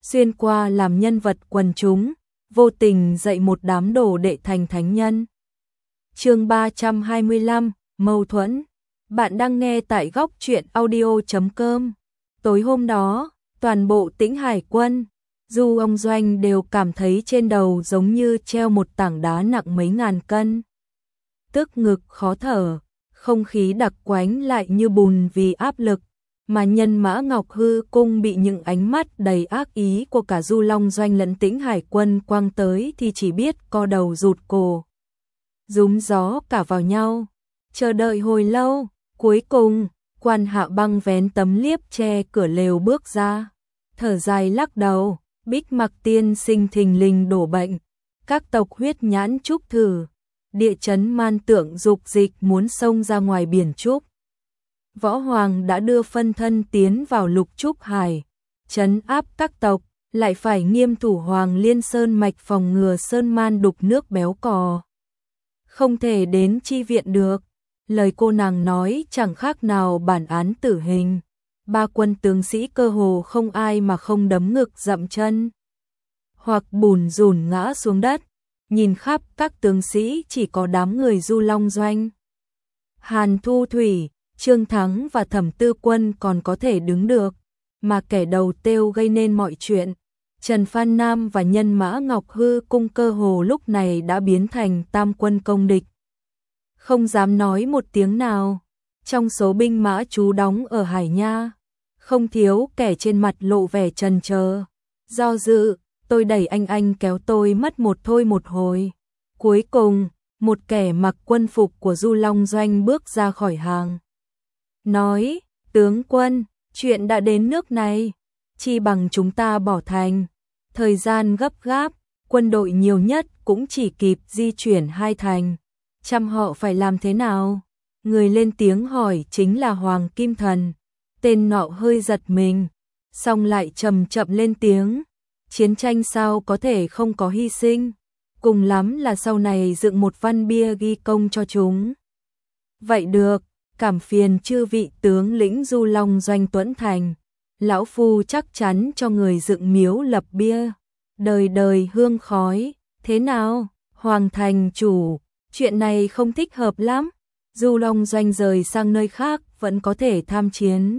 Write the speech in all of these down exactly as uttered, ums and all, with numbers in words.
xuyên qua làm nhân vật quần chúng, vô tình dạy một đám đồ đệ thành thánh nhân. Chương ba trăm hai mươi lăm, mâu thuẫn. Bạn đang nghe tại góc truyện audio chấm com. Tối hôm đó, toàn bộ Tĩnh Hải quân, Du Long Doanh đều cảm thấy trên đầu giống như treo một tảng đá nặng mấy ngàn cân. Tức ngực khó thở, không khí đặc quánh lại như bùn vì áp lực, mà nhân Mã Ngọc Hư Cung bị những ánh mắt đầy ác ý của cả Du Long Doanh lẫn Tĩnh Hải quân quăng tới thì chỉ biết co đầu rụt cổ. Rúm gió cả vào nhau, chờ đợi hồi lâu, cuối cùng, Quan Hạ Băng vén tấm liếp che cửa lều bước ra, thở dài lắc đầu, Bích Mặc tiên sinh thình lình đổ bệnh, các tộc huyết nhãn trúc thử, địa chấn man tượng dục dịch muốn xông ra ngoài biển trúc. Võ Hoàng đã đưa phân thân tiến vào lục trúc hải, trấn áp các tộc, lại phải nghiêm thủ Hoàng Liên Sơn mạch phòng ngừa sơn man đục nước béo cò. Không thể đến chi viện được, lời cô nàng nói chẳng khác nào bản án tử hình. Ba quân tướng sĩ cơ hồ không ai mà không đấm ngực dậm chân, hoặc bùn rùn ngã xuống đất. Nhìn khắp các tướng sĩ chỉ có đám người Du Long Doanh. Hàn Thu Thủy, Trương Thắng và Thẩm Tư Quân còn có thể đứng được, mà kẻ đầu têu gây nên mọi chuyện, Trần Phan Nam và nhân Mã Ngọc Hư Cung cơ hồ lúc này đã biến thành tam quân công địch. Không dám nói một tiếng nào, trong số binh mã trú đóng ở Hải Nha, không thiếu kẻ trên mặt lộ vẻ chần chờ, do dự, tôi đẩy anh anh kéo tôi mất một thôi một hồi. Cuối cùng, một kẻ mặc quân phục của Du Long Doanh bước ra khỏi hàng. Nói, tướng quân, chuyện đã đến nước này, chi bằng chúng ta bỏ thành. Thời gian gấp gáp, quân đội nhiều nhất cũng chỉ kịp di chuyển hai thành. Trăm họ phải làm thế nào? Người lên tiếng hỏi chính là Hoàng Kim Thần. Tên nọ hơi giật mình, xong lại chậm chậm lên tiếng. Chiến tranh sao có thể không có hy sinh, cùng lắm là sau này dựng một văn bia ghi công cho chúng. Vậy được, cảm phiền chư vị tướng lĩnh Du Long Doanh Tuẫn Thành, lão phu chắc chắn cho người dựng miếu lập bia, đời đời hương khói. Thế nào, Hoàng thành chủ, chuyện này không thích hợp lắm. Du Long Doanh rời sang nơi khác vẫn có thể tham chiến,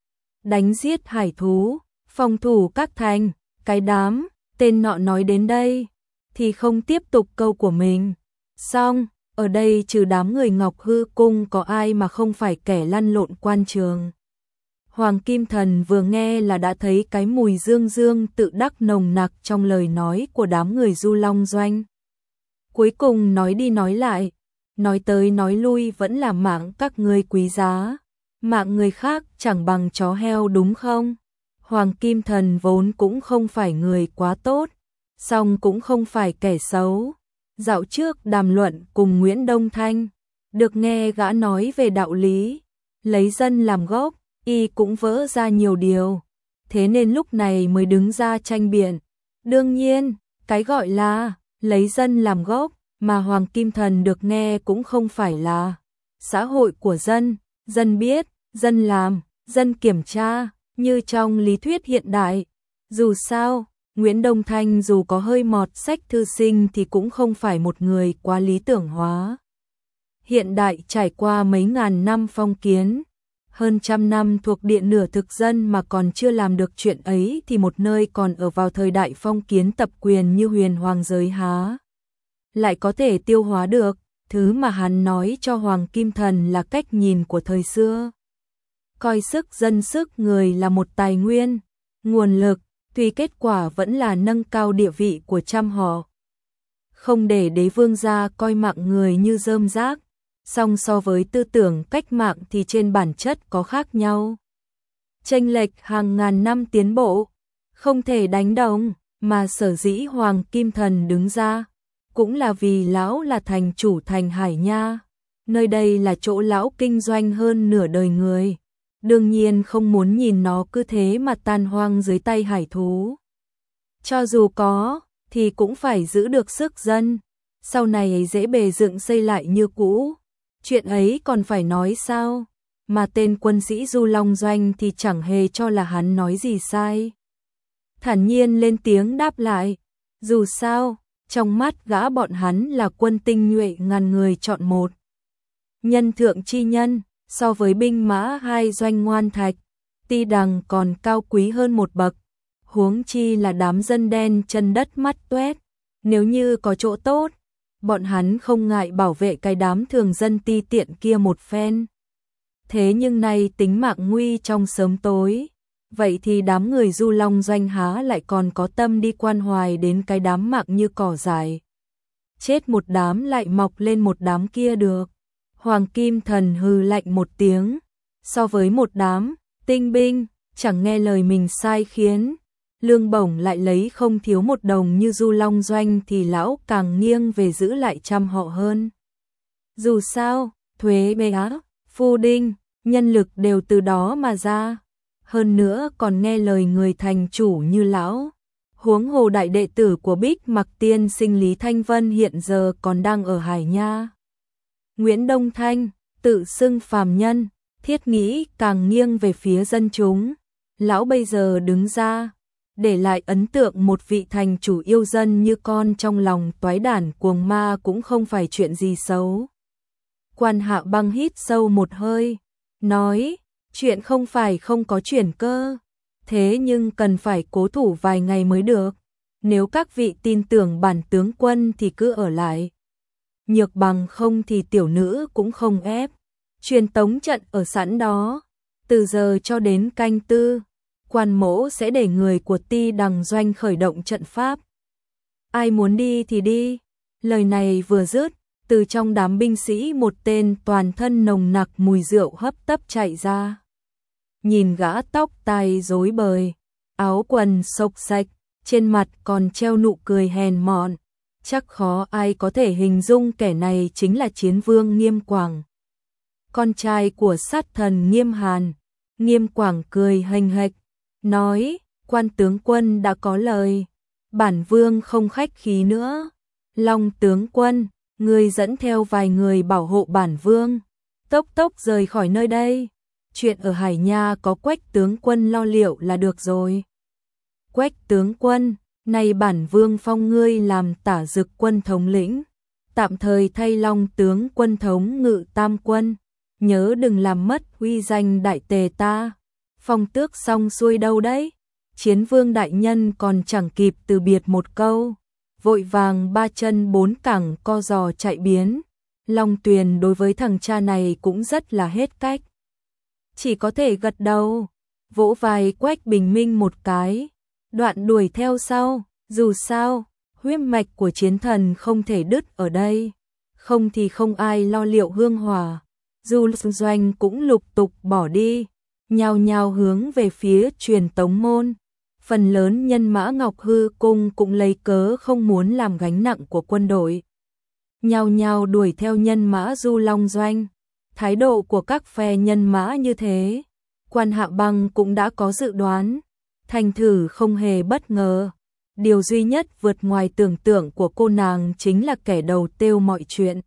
đánh giết hải thú, phòng thủ các thành. Cái đám, tên nọ nói đến đây, thì không tiếp tục câu của mình. Xong, ở đây trừ đám người Ngọc Hư Cung có ai mà không phải kẻ lăn lộn quan trường. Hoàng Kim Thần vừa nghe là đã thấy cái mùi dương dương tự đắc nồng nặc trong lời nói của đám người Du Long Doanh. Cuối cùng nói đi nói lại, nói tới nói lui vẫn là mạng các ngươi quý giá, mạng người khác chẳng bằng chó heo đúng không? Hoàng Kim Thần vốn cũng không phải người quá tốt, song cũng không phải kẻ xấu. Dạo trước đàm luận cùng Nguyễn Đông Thanh, được nghe gã nói về đạo lý, lấy dân làm gốc, y cũng vỡ ra nhiều điều, thế nên lúc này mới đứng ra tranh biện. Đương nhiên, cái gọi là lấy dân làm gốc mà Hoàng Kim Thần được nghe cũng không phải là xã hội của dân, dân biết, dân làm, dân kiểm tra. Như trong lý thuyết hiện đại, dù sao, Nguyễn Đông Thanh dù có hơi mọt sách thư sinh thì cũng không phải một người quá lý tưởng hóa. Hiện đại trải qua mấy ngàn năm phong kiến, hơn trăm năm thuộc địa nửa thực dân mà còn chưa làm được chuyện ấy thì một nơi còn ở vào thời đại phong kiến tập quyền như huyền hoàng giới há lại có thể tiêu hóa được. Thứ mà hắn nói cho Hoàng Kim Thần là cách nhìn của thời xưa. Coi sức dân sức người là một tài nguyên, nguồn lực, tuy kết quả vẫn là nâng cao địa vị của trăm họ. Không để đế vương gia coi mạng người như rơm rác, song so với tư tưởng cách mạng thì trên bản chất có khác nhau. Chênh lệch hàng ngàn năm tiến bộ, không thể đánh đồng, mà sở dĩ Hoàng Kim Thần đứng ra, cũng là vì lão là thành chủ thành Hải Nha, nơi đây là chỗ lão kinh doanh hơn nửa đời người. Đương nhiên không muốn nhìn nó cứ thế mà tan hoang dưới tay hải thú. Cho dù có, thì cũng phải giữ được sức dân, sau này ấy dễ bề dựng xây lại như cũ. Chuyện ấy còn phải nói sao, mà tên quân sĩ Du Long Doanh thì chẳng hề cho là hắn nói gì sai. thản nhiên lên tiếng đáp lại. Dù sao, trong mắt gã bọn hắn là quân tinh nhuệ ngàn người chọn một. Nhân thượng chi nhân, so với binh mã hai doanh ngoan thạch, Ti Đằng còn cao quý hơn một bậc. Huống chi là đám dân đen chân đất mắt toét. Nếu như có chỗ tốt, bọn hắn không ngại bảo vệ cái đám thường dân ti tiện kia một phen. Thế nhưng nay tính mạng nguy trong sớm tối, vậy thì đám người Du Long doanh há lại còn có tâm đi quan hoài đến cái đám mạng như cỏ dại. Chết một đám lại mọc lên một đám kia được. Hoàng Kim Thần hừ lạnh một tiếng, so với một đám tinh binh, chẳng nghe lời mình sai khiến, lương bổng lại lấy không thiếu một đồng như Du Long doanh thì lão càng nghiêng về giữ lại trăm họ hơn. Dù sao, thuế bê á, phu đinh, nhân lực đều từ đó mà ra. Hơn nữa còn nghe lời người thành chủ như lão. Huống hồ đại đệ tử của Bích Mặc Tiên Sinh Lý Thanh Vân hiện giờ còn đang ở Hải Nha. Nguyễn Đông Thanh, tự xưng phàm nhân, thiết nghĩ càng nghiêng về phía dân chúng. Lão bây giờ đứng ra, để lại ấn tượng một vị thành chủ yêu dân như con trong lòng toái đản cuồng ma cũng không phải chuyện gì xấu. Quan Hạ Băng hít sâu một hơi, nói, chuyện không phải không có chuyển cơ, thế nhưng cần phải cố thủ vài ngày mới được. Nếu các vị tin tưởng bản tướng quân thì cứ ở lại. Nhược bằng không thì tiểu nữ cũng không ép. Truyền tống trận ở sẵn đó, từ giờ cho đến canh tư, quan mỗ sẽ để người của Ti Đằng doanh khởi động trận pháp. Ai muốn đi thì đi. Lời này vừa dứt, từ trong đám binh sĩ một tên toàn thân nồng nặc mùi rượu hấp tấp chạy ra. Nhìn gã tóc tai rối bời, áo quần xộc xạch, trên mặt còn treo nụ cười hèn mọn, chắc khó ai có thể hình dung kẻ này chính là Chiến Vương Nghiêm Quảng, con trai của sát thần Nghiêm Hàn. Nghiêm Quảng cười hênh hệch, nói, quan tướng quân đã có lời, bản vương không khách khí nữa. Long tướng quân, người dẫn theo vài người bảo hộ bản vương, tốc tốc rời khỏi nơi đây. Chuyện ở Hải Nha có Quách tướng quân lo liệu là được rồi. Quách tướng quân, nay bản vương phong ngươi làm Tả Dực quân thống lĩnh, tạm thời thay Long tướng quân thống ngự tam quân, nhớ đừng làm mất uy danh đại tề ta. Phong tước xong xuôi đâu đấy? Chiến Vương đại nhân còn chẳng kịp từ biệt một câu, vội vàng ba chân bốn cẳng co giò chạy biến. Long Tuyền đối với thằng cha này cũng rất là hết cách, chỉ có thể gật đầu, vỗ vai Quách Bình Minh một cái, đoạn đuổi theo sau. Dù sao, huyết mạch của chiến thần không thể đứt ở đây, không thì không ai lo liệu hương hỏa. Du doanh cũng lục tục bỏ đi, nhao nhao hướng về phía truyền tống môn. Phần lớn nhân mã Ngọc Hư Cung cũng lấy cớ không muốn làm gánh nặng của quân đội, nhao nhao đuổi theo nhân mã Du Long doanh. Thái độ của các phe nhân mã như thế, Quan Hạ Băng cũng đã có dự đoán, thành thử không hề bất ngờ. Điều duy nhất vượt ngoài tưởng tượng của cô nàng chính là kẻ đầu tiêu mọi chuyện,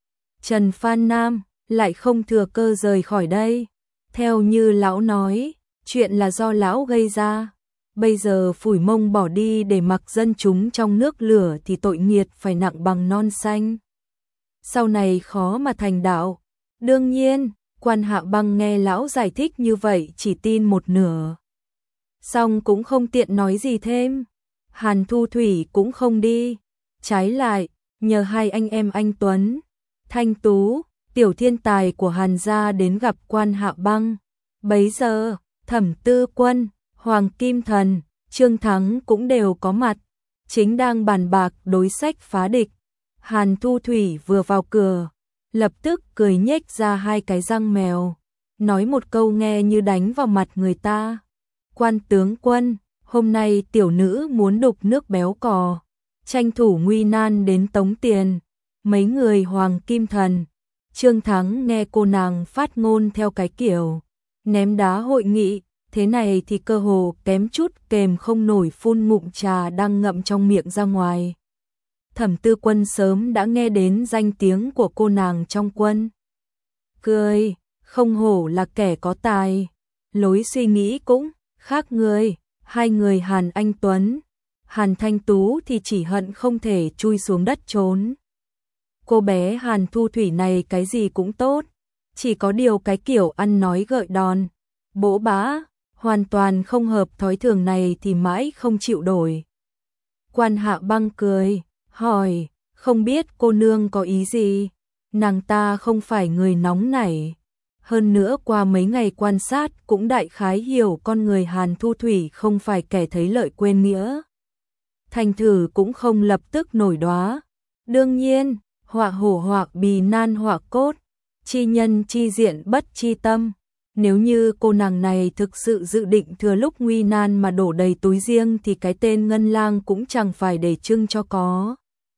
Trần Phan Nam, lại không thừa cơ rời khỏi đây. Theo như lão nói, chuyện là do lão gây ra, bây giờ phủi mông bỏ đi để mặc dân chúng trong nước lửa thì tội nghiệt phải nặng bằng non xanh, sau này khó mà thành đạo. Đương nhiên, Quan Hạ Băng nghe lão giải thích như vậy chỉ tin một nửa, xong cũng không tiện nói gì thêm. Hàn Thu Thủy cũng không đi, trái lại, nhờ hai anh em anh Tuấn, Thanh Tú, tiểu thiên tài của Hàn gia đến gặp Quan Hạ Băng. Bấy giờ, Thẩm Tư Quân, Hoàng Kim Thần, Trương Thắng cũng đều có mặt, chính đang bàn bạc đối sách phá địch. Hàn Thu Thủy vừa vào cửa, lập tức cười nhếch ra hai cái răng mèo, nói một câu nghe như đánh vào mặt người ta. Quan tướng quân, hôm nay tiểu nữ muốn đục nước béo cò, tranh thủ nguy nan đến tống tiền. Mấy người Hoàng Kim Thần, Trương Thắng nghe cô nàng phát ngôn theo cái kiểu ném đá hội nghị, thế này thì cơ hồ kém chút kềm không nổi phun ngụm trà đang ngậm trong miệng ra ngoài. Thẩm Tư Quân sớm đã nghe đến danh tiếng của cô nàng trong quân, cười, không hổ là kẻ có tài, lối suy nghĩ cũng khác người. Hai người Hàn Anh Tuấn, Hàn Thanh Tú thì chỉ hận không thể chui xuống đất trốn. Cô bé Hàn Thu Thủy này cái gì cũng tốt, chỉ có điều cái kiểu ăn nói gợi đòn, bỗ bã, hoàn toàn không hợp thói thường này thì mãi không chịu đổi. Quan Hạ Băng cười, hỏi, không biết cô nương có ý gì? Nàng ta không phải người nóng nảy. Hơn nữa qua mấy ngày quan sát cũng đại khái hiểu con người Hàn Thu Thủy không phải kẻ thấy lợi quên nghĩa. Thành thử cũng không lập tức nổi đoá. Đương nhiên, họa hổ hoặc bì nan họa cốt, chi nhân chi diện bất chi tâm. Nếu như cô nàng này thực sự dự định thừa lúc nguy nan mà đổ đầy túi riêng thì cái tên Ngân Lang cũng chẳng phải để trưng cho có.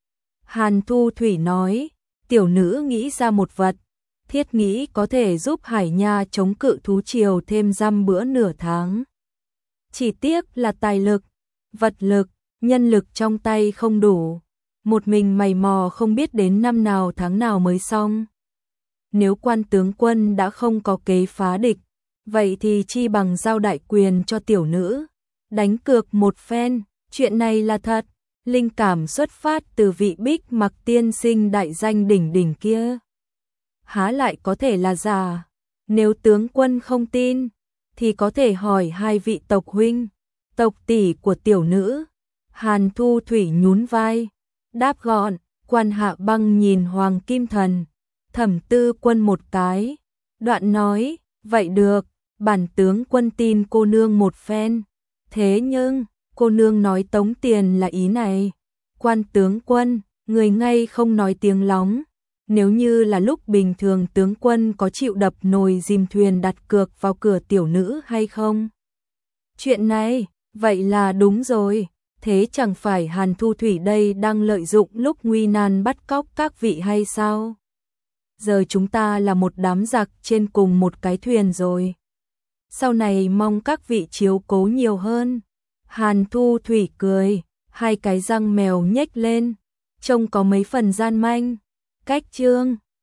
Hàn Thu Thủy nói, tiểu nữ nghĩ ra một vật, thiết nghĩ có thể giúp Hải Nha chống cự thú triều thêm dăm bữa nửa tháng. Chỉ tiếc là tài lực, vật lực, nhân lực trong tay không đủ, một mình mày mò không biết đến năm nào tháng nào mới xong. Nếu Quan tướng quân đã không có kế phá địch, vậy thì chi bằng giao đại quyền cho tiểu nữ, đánh cược một phen, chuyện này là thật, linh cảm xuất phát từ vị Bích Mặc tiên sinh đại danh đỉnh đỉnh kia. Há lại có thể là giả, nếu tướng quân không tin, thì có thể hỏi hai vị tộc huynh, tộc tỷ của tiểu nữ. Hàn Thu Thủy nhún vai, đáp gọn. Quan Hạ Băng nhìn Hoàng Kim Thần, Thẩm Tư Quân một cái, đoạn nói, vậy được, bản tướng quân tin cô nương một phen. Thế nhưng, cô nương nói tống tiền là ý này. Quan tướng quân, người ngay không nói tiếng lóng. Nếu như là lúc bình thường tướng quân có chịu đập nồi dìm thuyền đặt cược vào cửa tiểu nữ hay không? Chuyện này, vậy là đúng rồi. Thế chẳng phải Hàn Thu Thủy đây đang lợi dụng lúc nguy nan bắt cóc các vị hay sao? Giờ chúng ta là một đám giặc trên cùng một cái thuyền rồi. Sau này mong các vị chiếu cố nhiều hơn. Hàn Thu Thủy cười, hai cái răng mèo nhếch lên, trông có mấy phần gian manh. Cách chương